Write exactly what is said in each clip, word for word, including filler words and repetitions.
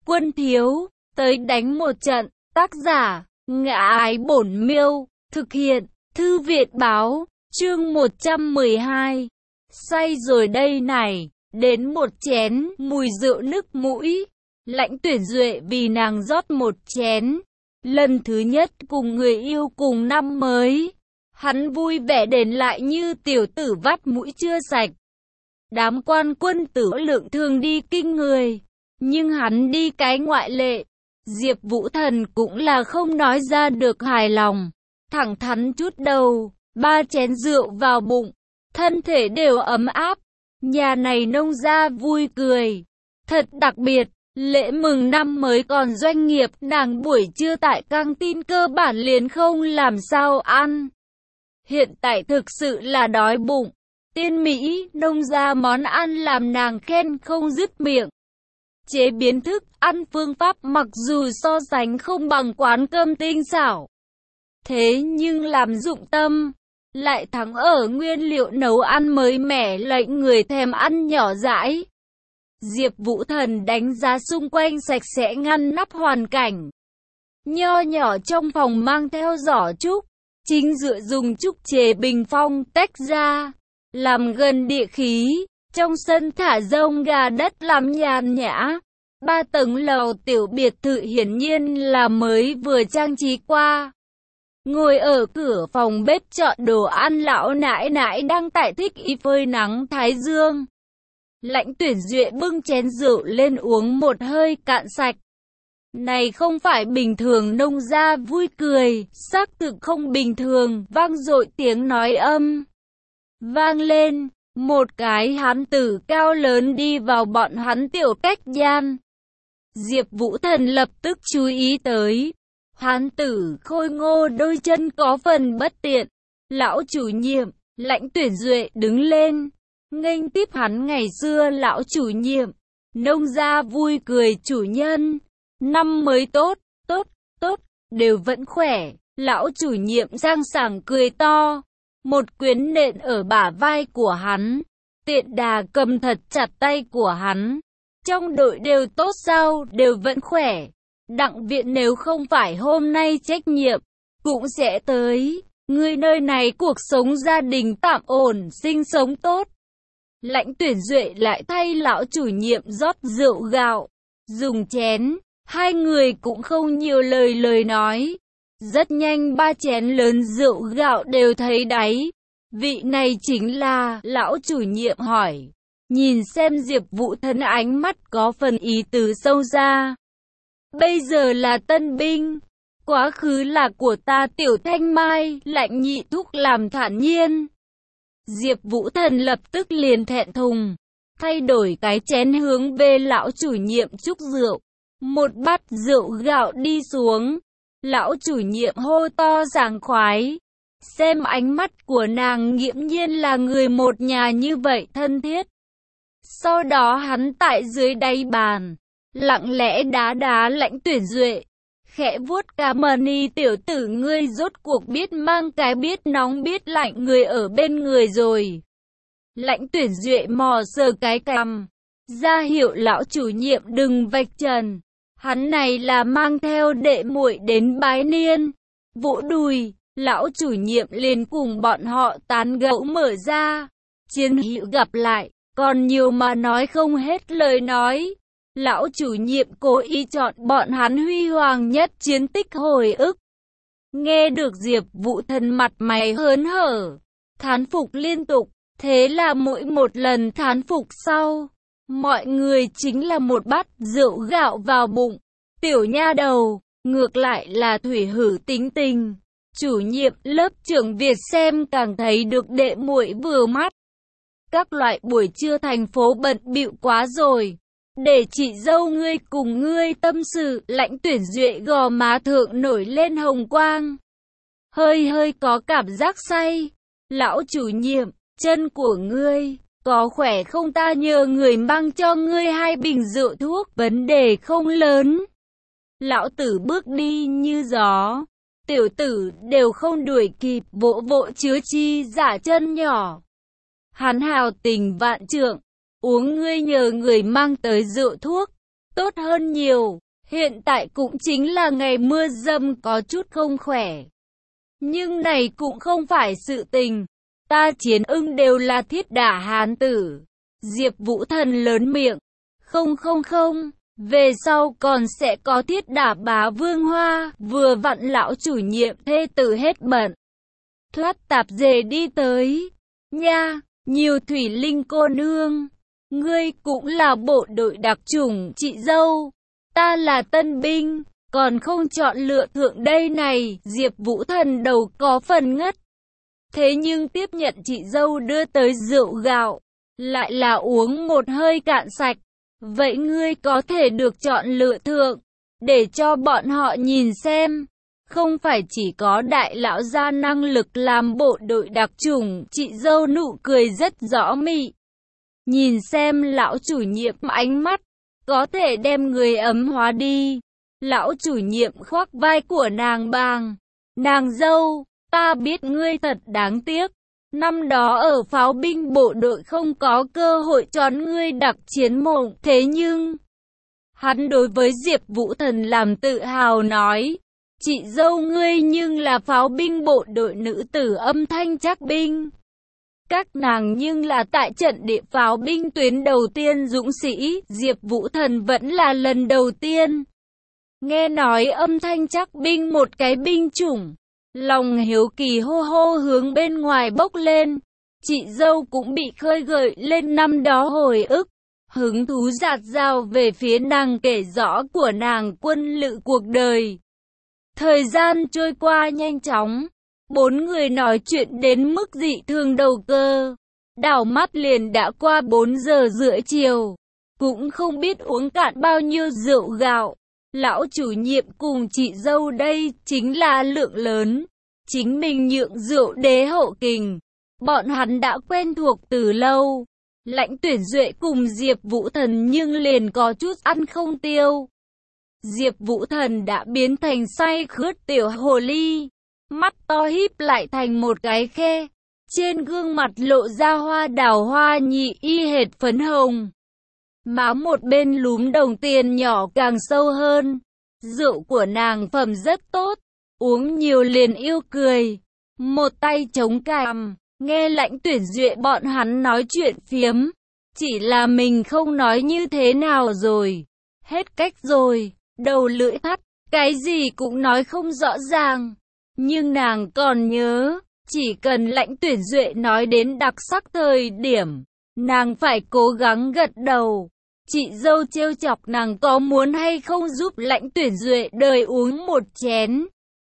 Quân thiếu, tới đánh một trận. Tác giả, Ngã Ái Bổn Miêu. Thực hiện, Thư viện báo. Chương một trăm mười hai. Say rồi đây này. Đến một chén, mùi rượu nức mũi. Lãnh Tuyển Duệ vì nàng rót một chén. Lần thứ nhất cùng người yêu cùng năm mới. Hắn vui vẻ đến lại như tiểu tử vắt mũi chưa sạch. Đám quan quân tử lượng thường đi kinh người. Nhưng hắn đi cái ngoại lệ. Diệp Vũ Thần cũng là không nói ra được hài lòng. Thẳng thắn chút đầu, ba chén rượu vào bụng. Thân thể đều ấm áp. Nhà này nông gia vui cười. Thật đặc biệt, lễ mừng năm mới còn doanh nghiệp nàng buổi trưa tại căng tin cơ bản liền không làm sao ăn. Hiện tại thực sự là đói bụng. Tiên Mỹ, nông gia món ăn làm nàng khen không dứt miệng. Chế biến thức ăn phương pháp mặc dù so sánh không bằng quán cơm tinh xảo. Thế nhưng làm dụng tâm, lại thắng ở nguyên liệu nấu ăn mới mẻ lệnh người thèm ăn nhỏ dãi. Diệp Vũ Thần đánh giá xung quanh sạch sẽ ngăn nắp hoàn cảnh. Nho nhỏ trong phòng mang theo giỏ trúc, chính dựa dùng trúc chế bình phong tách ra, làm gần địa khí. Trong sân thả rông gà đất làm nhàn nhã. Ba tầng lầu tiểu biệt thự hiển nhiên là mới vừa trang trí qua. Ngồi ở cửa phòng bếp chọn đồ ăn lão nãi nãi đang tại thích y phơi nắng thái dương. Lãnh Tuyển Duệ bưng chén rượu lên uống một hơi cạn sạch. Này không phải bình thường nông gia vui cười, xác thực không bình thường, vang dội tiếng nói âm. Vang lên, một cái hán tử cao lớn đi vào bọn hắn tiểu cách gian. Diệp Vũ Thần lập tức chú ý tới. Hán tử khôi ngô đôi chân có phần bất tiện. Lão chủ nhiệm, Lãnh Tuyển Duệ đứng lên. Nghênh tiếp hắn ngày xưa lão chủ nhiệm. Nông gia vui cười chủ nhân. Năm mới tốt, tốt, tốt, đều vẫn khỏe. Lão chủ nhiệm sang sảng cười to. Một quyền nện ở bả vai của hắn. Tiện đà cầm thật chặt tay của hắn. Trong đội đều tốt sao, đều vẫn khỏe. Đặng viện nếu không phải hôm nay trách nhiệm, cũng sẽ tới. Người nơi này cuộc sống gia đình tạm ổn, sinh sống tốt. Lãnh Tuyển Duệ lại thay lão chủ nhiệm rót rượu gạo, dùng chén. Hai người cũng không nhiều lời lời nói. Rất nhanh ba chén lớn rượu gạo đều thấy đáy. Vị này chính là, lão chủ nhiệm hỏi. Nhìn xem Diệp Vũ Thần ánh mắt có phần ý tứ sâu xa. Bây giờ là tân binh, quá khứ là của ta Tiểu Thanh Mai, Lãnh nhị thúc làm thản nhiên. Diệp Vũ Thần lập tức liền thẹn thùng, thay đổi cái chén hướng về lão chủ nhiệm chúc rượu. Một bát rượu gạo đi xuống, lão chủ nhiệm hô to sảng khoái. Xem ánh mắt của nàng nghiễm nhiên là người một nhà như vậy thân thiết. Sau đó hắn tại dưới đáy bàn, lặng lẽ đá đá Lãnh Tuyển Duệ, khẽ vuốt cằm ni tiểu tử ngươi rốt cuộc biết mang cái biết nóng biết lạnh người ở bên người rồi. Lãnh Tuyển Duệ mò sờ cái cằm, ra hiệu lão chủ nhiệm đừng vạch trần. Hắn này là mang theo đệ muội đến bái niên. Vỗ đùi, lão chủ nhiệm liền cùng bọn họ tán gẫu mở ra. Chiến hữu gặp lại, còn nhiều mà nói không hết lời nói. Lão chủ nhiệm cố ý chọn bọn hắn huy hoàng nhất chiến tích hồi ức. Nghe được Diệp Vũ Thần mặt mày hớn hở, thán phục liên tục. Thế là mỗi một lần thán phục sau, mọi người chính là một bát rượu gạo vào bụng. Tiểu nha đầu, ngược lại là thủy hử tính tình. Chủ nhiệm lớp trưởng Việt xem càng thấy được đệ muội vừa mắt. Các loại buổi trưa thành phố bận bịu quá rồi. Để chị dâu ngươi cùng ngươi tâm sự. Lãnh Tuyển Duệ gò má thượng nổi lên hồng quang. Hơi hơi có cảm giác say. Lão chủ nhiệm, chân của ngươi có khỏe không, ta nhờ người mang cho ngươi hai bình rượu thuốc, vấn đề không lớn. Lão tử bước đi như gió. Tiểu tử đều không đuổi kịp, vỗ vỗ chứa chi giả chân nhỏ. Hắn hào tình vạn trượng, uống ngươi nhờ người mang tới rượu thuốc. tốt hơn nhiều. Hiện tại cũng chính là ngày mưa dầm có chút không khỏe. Nhưng này cũng không phải sự tình. Ta Chiến Ưng đều là thiết đả hán tử. Diệp Vũ Thần lớn miệng. Không không không, về sau còn sẽ có thiết đả bá vương hoa, vừa vặn lão chủ nhiệm thê tử hết bận. Thoát tạp dề đi tới. Nha, nhiều thủy linh cô nương. Ngươi cũng là bộ đội đặc chủng, chị dâu. Ta là tân binh, còn không chọn lựa thượng đây này. Diệp Vũ Thần đầu có phần ngất. Thế nhưng tiếp nhận chị dâu đưa tới rượu gạo, lại là uống một hơi cạn sạch. Vậy ngươi có thể được chọn lựa thượng, để cho bọn họ nhìn xem. Không phải chỉ có đại lão gia năng lực làm bộ đội đặc chủng, chị dâu nụ cười rất rõ mị. Nhìn xem lão chủ nhiệm ánh mắt, có thể đem người ấm hóa đi. Lão chủ nhiệm khoác vai của nàng bàng. Nàng dâu, ta biết ngươi thật đáng tiếc. Năm đó ở pháo binh bộ đội không có cơ hội chọn ngươi đặc chiến mộng. Thế nhưng, hắn đối với Diệp Vũ Thần làm tự hào nói. Chị dâu ngươi nhưng là pháo binh bộ đội nữ tử âm thanh chắc binh. Các nàng nhưng là tại trận địa pháo binh tuyến đầu tiên dũng sĩ, Diệp Vũ Thần vẫn là lần đầu tiên. Nghe nói âm thanh chắc binh một cái binh chủng. Lòng hiếu kỳ hô hô hướng bên ngoài bốc lên. Chị dâu cũng bị khơi gợi lên năm đó hồi ức. Hứng thú dạt dào về phía nàng kể rõ của nàng quân lự cuộc đời. Thời gian trôi qua nhanh chóng. Bốn người nói chuyện đến mức dị thường đầu cơ. Đảo mắt liền đã qua bốn giờ rưỡi chiều. Cũng không biết uống cạn bao nhiêu rượu gạo. Lão chủ nhiệm cùng chị dâu đây chính là lượng lớn. Chính mình nhượng rượu đế hậu kình. Bọn hắn đã quen thuộc từ lâu. Lãnh Tuyển Duệ cùng Diệp Vũ Thần nhưng liền có chút ăn không tiêu. Diệp Vũ Thần đã biến thành say khướt tiểu hồ ly. Mắt to híp lại thành một cái khe. Trên gương mặt lộ ra hoa đào hoa nhị y hệt phấn hồng. Má một bên lúm đồng tiền nhỏ càng sâu hơn. Rượu của nàng phẩm rất tốt. Uống nhiều liền yêu cười. Một tay chống cằm. Nghe Lãnh Tuyển Duệ bọn hắn nói chuyện phiếm. Chỉ là mình không nói như thế nào rồi. Hết cách rồi. Đầu lưỡi thắt. Cái gì cũng nói không rõ ràng. Nhưng nàng còn nhớ. Chỉ cần Lãnh Tuyển Duệ nói đến đặc sắc thời điểm. Nàng phải cố gắng gật đầu. Chị dâu trêu chọc nàng có muốn hay không giúp Lãnh Tuyển Duệ đời uống một chén.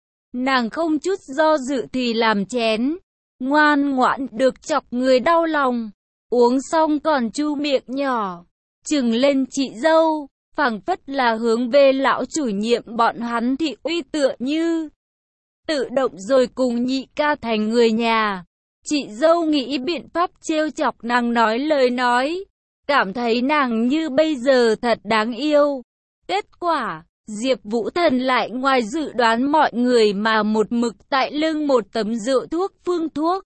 Nàng không chút do dự thì làm chén. Ngoan ngoãn được chọc người đau lòng. Uống xong còn chu miệng nhỏ. Trừng lên chị dâu. Phảng phất là hướng về lão chủ nhiệm bọn hắn thị uy tựa như. Tự động rồi cùng nhị ca thành người nhà. Chị dâu nghĩ biện pháp trêu chọc nàng nói lời nói. Cảm thấy nàng như bây giờ thật đáng yêu. Kết quả, Diệp Vũ Thần lại ngoài dự đoán mọi người mà một mực tại lưng một tấm rượu thuốc phương thuốc.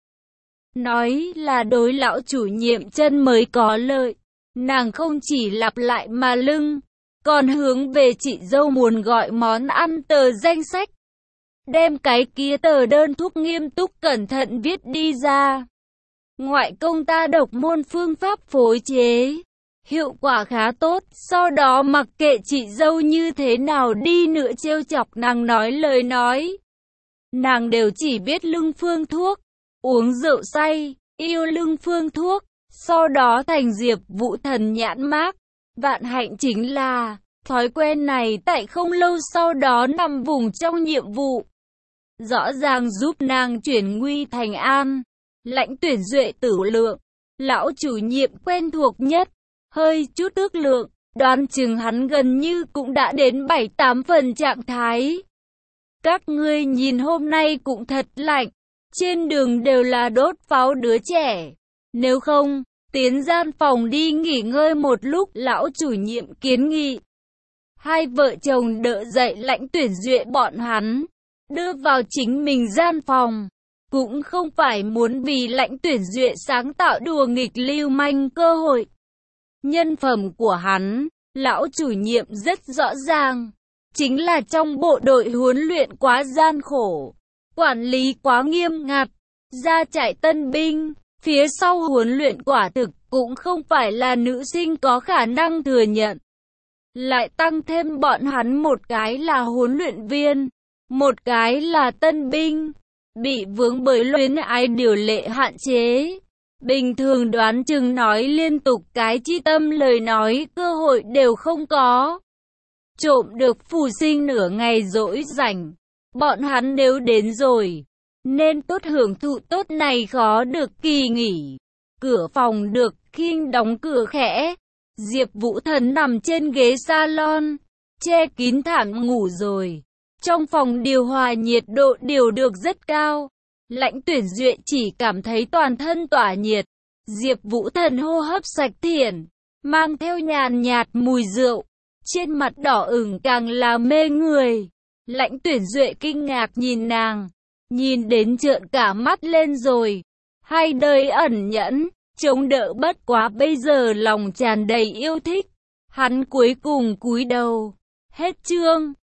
Nói là đối lão chủ nhiệm chân mới có lợi. Nàng không chỉ lặp lại mà lưng, còn hướng về chị dâu muốn gọi món ăn tờ danh sách. Đem cái kia tờ đơn thuốc nghiêm túc cẩn thận viết đi ra. Ngoại công ta độc môn phương pháp phối chế. Hiệu quả khá tốt, sau đó mặc kệ chị dâu như thế nào đi nữa trêu chọc nàng nói lời nói. Nàng đều chỉ biết lưng phương thuốc, uống rượu say, yêu lưng phương thuốc, sau đó thành Diệp Vũ Thần nhãn mác. Vạn hạnh chính là, thói quen này tại không lâu sau đó nằm vùng trong nhiệm vụ. Rõ ràng giúp nàng chuyển nguy thành an. Lãnh Tuyển Duệ tử lượng, lão chủ nhiệm quen thuộc nhất. Hơi chút ước lượng, đoán chừng hắn gần như cũng đã đến bảy tám phần trạng thái. Các ngươi nhìn hôm nay cũng thật lạnh, trên đường đều là đốt pháo đứa trẻ. Nếu không, tiến gian phòng đi nghỉ ngơi một lúc, lão chủ nhiệm kiến nghị. Hai vợ chồng đỡ dậy Lãnh Tuyển Duệ bọn hắn, đưa vào chính mình gian phòng. Cũng không phải muốn vì Lãnh Tuyển Duệ sáng tạo đùa nghịch lưu manh cơ hội. Nhân phẩm của hắn, Lão chủ nhiệm rất rõ ràng, chính là trong bộ đội huấn luyện quá gian khổ, quản lý quá nghiêm ngặt, ra trại tân binh, phía sau huấn luyện quả thực cũng không phải là nữ sinh có khả năng thừa nhận. Lại tăng thêm bọn hắn một cái là huấn luyện viên, một cái là tân binh, bị vướng bởi luyến ái điều lệ hạn chế. Bình thường đoán chừng nói liên tục cái chi tâm lời nói cơ hội đều không có. Trộm được phù sinh nửa ngày rỗi rảnh, bọn hắn nếu đến rồi, nên tốt hưởng thụ tốt này khó được kỳ nghỉ. Cửa phòng được khinh đóng cửa khẽ, Diệp Vũ Thần nằm trên ghế salon, che kín thảm ngủ rồi. Trong phòng điều hòa nhiệt độ điều được rất cao. Lãnh Tuyển Duệ chỉ cảm thấy toàn thân tỏa nhiệt. Diệp Vũ Thần hô hấp sạch thiển, mang theo nhàn nhạt mùi rượu, trên mặt đỏ ửng càng là mê người. Lãnh Tuyển Duệ kinh ngạc nhìn nàng, nhìn đến trợn cả mắt lên rồi. Hay đời ẩn nhẫn, chống đỡ bất quá bây giờ lòng tràn đầy yêu thích. Hắn cuối cùng cúi đầu. Hết chương.